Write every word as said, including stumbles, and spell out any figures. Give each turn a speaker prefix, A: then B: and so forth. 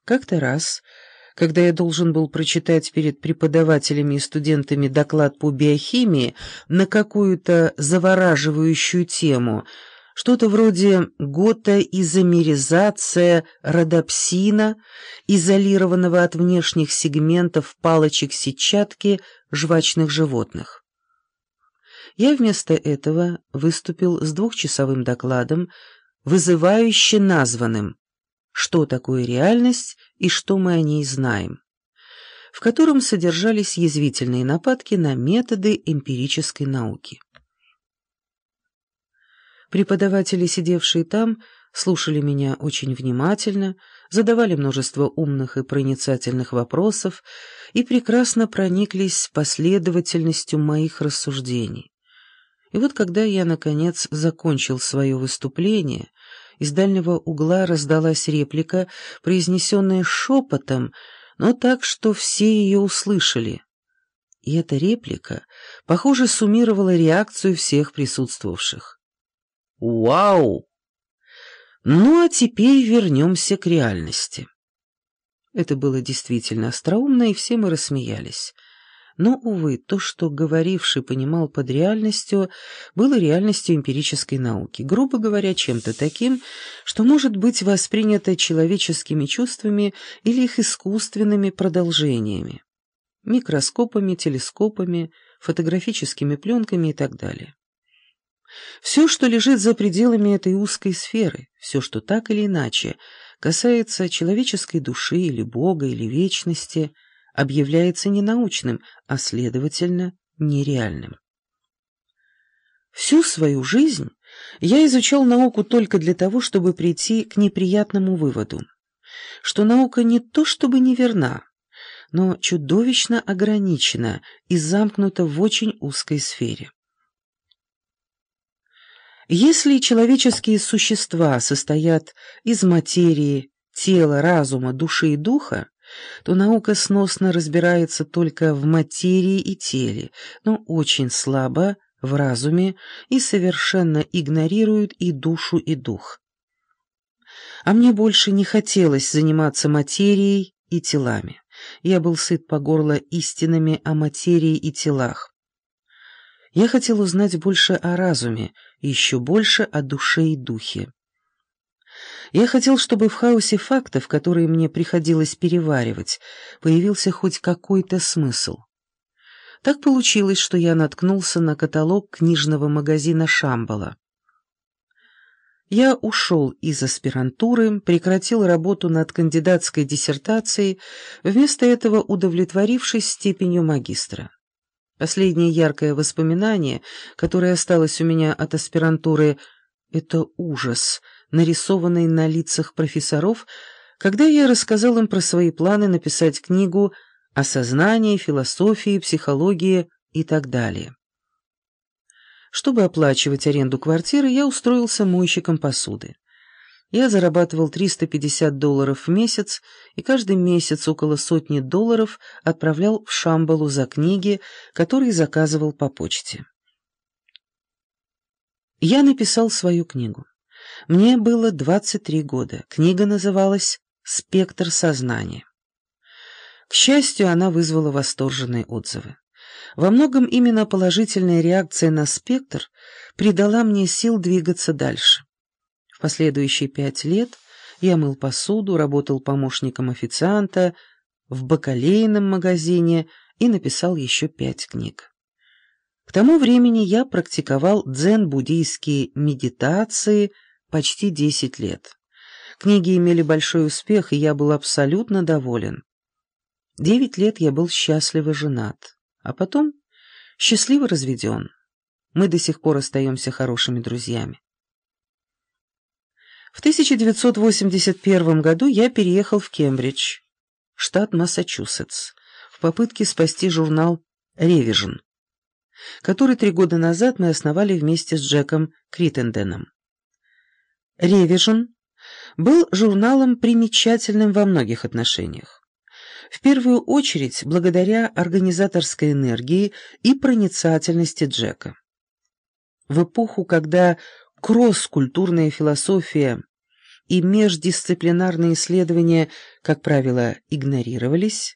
A: Как-то раз, когда я должен был прочитать перед преподавателями и студентами доклад по биохимии на какую-то завораживающую тему, что-то вроде готоизомеризация родопсина, изолированного от внешних сегментов палочек сетчатки жвачных животных. Я вместо этого выступил с двухчасовым докладом, вызывающе названным «Что такое реальность и что мы о ней знаем», в котором содержались язвительные нападки на методы эмпирической науки. Преподаватели, сидевшие там, слушали меня очень внимательно, задавали множество умных и проницательных вопросов и прекрасно прониклись последовательностью моих рассуждений. И вот когда я, наконец, закончил свое выступление, из дальнего угла раздалась реплика, произнесенная шепотом, но так, что все ее услышали. И эта реплика, похоже, суммировала реакцию всех присутствовавших. «Вау! Ну а теперь вернемся к реальности». Это было действительно остроумно, и все мы рассмеялись. Но, увы, то, что говоривший понимал под реальностью, было реальностью эмпирической науки, грубо говоря, чем-то таким, что может быть воспринято человеческими чувствами или их искусственными продолжениями, микроскопами, телескопами, фотографическими пленками и так далее. Все, что лежит за пределами этой узкой сферы, все, что так или иначе касается человеческой души или Бога или вечности, объявляется ненаучным, а, следовательно, нереальным. Всю свою жизнь я изучал науку только для того, чтобы прийти к неприятному выводу, что наука не то чтобы неверна, но чудовищно ограничена и замкнута в очень узкой сфере. Если человеческие существа состоят из материи, тела, разума, души и духа, то наука сносно разбирается только в материи и теле, но очень слабо в разуме и совершенно игнорирует и душу, и дух. А мне больше не хотелось заниматься материей и телами. Я был сыт по горло истинами о материи и телах. Я хотел узнать больше о разуме и еще больше о душе и духе. Я хотел, чтобы в хаосе фактов, которые мне приходилось переваривать, появился хоть какой-то смысл. Так получилось, что я наткнулся на каталог книжного магазина Шамбала. Я ушел из аспирантуры, прекратил работу над кандидатской диссертацией, вместо этого удовлетворившись степенью магистра. Последнее яркое воспоминание, которое осталось у меня от аспирантуры, — это ужас, нарисованный на лицах профессоров, когда я рассказал им про свои планы написать книгу о сознании, философии, психологии и так далее. Чтобы оплачивать аренду квартиры, я устроился мойщиком посуды. Я зарабатывал триста пятьдесят долларов в месяц и каждый месяц около сотни долларов отправлял в Шамбалу за книги, которые заказывал по почте. Я написал свою книгу. Мне было двадцать три года. Книга называлась «Спектр сознания». К счастью, она вызвала восторженные отзывы. Во многом именно положительная реакция на спектр придала мне сил двигаться дальше. В последующие пять лет я мыл посуду, работал помощником официанта в бакалейном магазине и написал еще пять книг. К тому времени я практиковал дзен-буддийские медитации почти десять лет. Книги имели большой успех, и я был абсолютно доволен. Девять лет я был счастливо женат, а потом счастливо разведен. Мы до сих пор остаемся хорошими друзьями. В тысяча девятьсот восемьдесят первом году я переехал в Кембридж, штат Массачусетс, в попытке спасти журнал «Ревижн», который три года назад мы основали вместе с Джеком Криттенденом. «Ревижн» был журналом примечательным во многих отношениях. В первую очередь благодаря организаторской энергии и проницательности Джека. В эпоху, когда кросс-культурная философия и междисциплинарные исследования, как правило, игнорировались,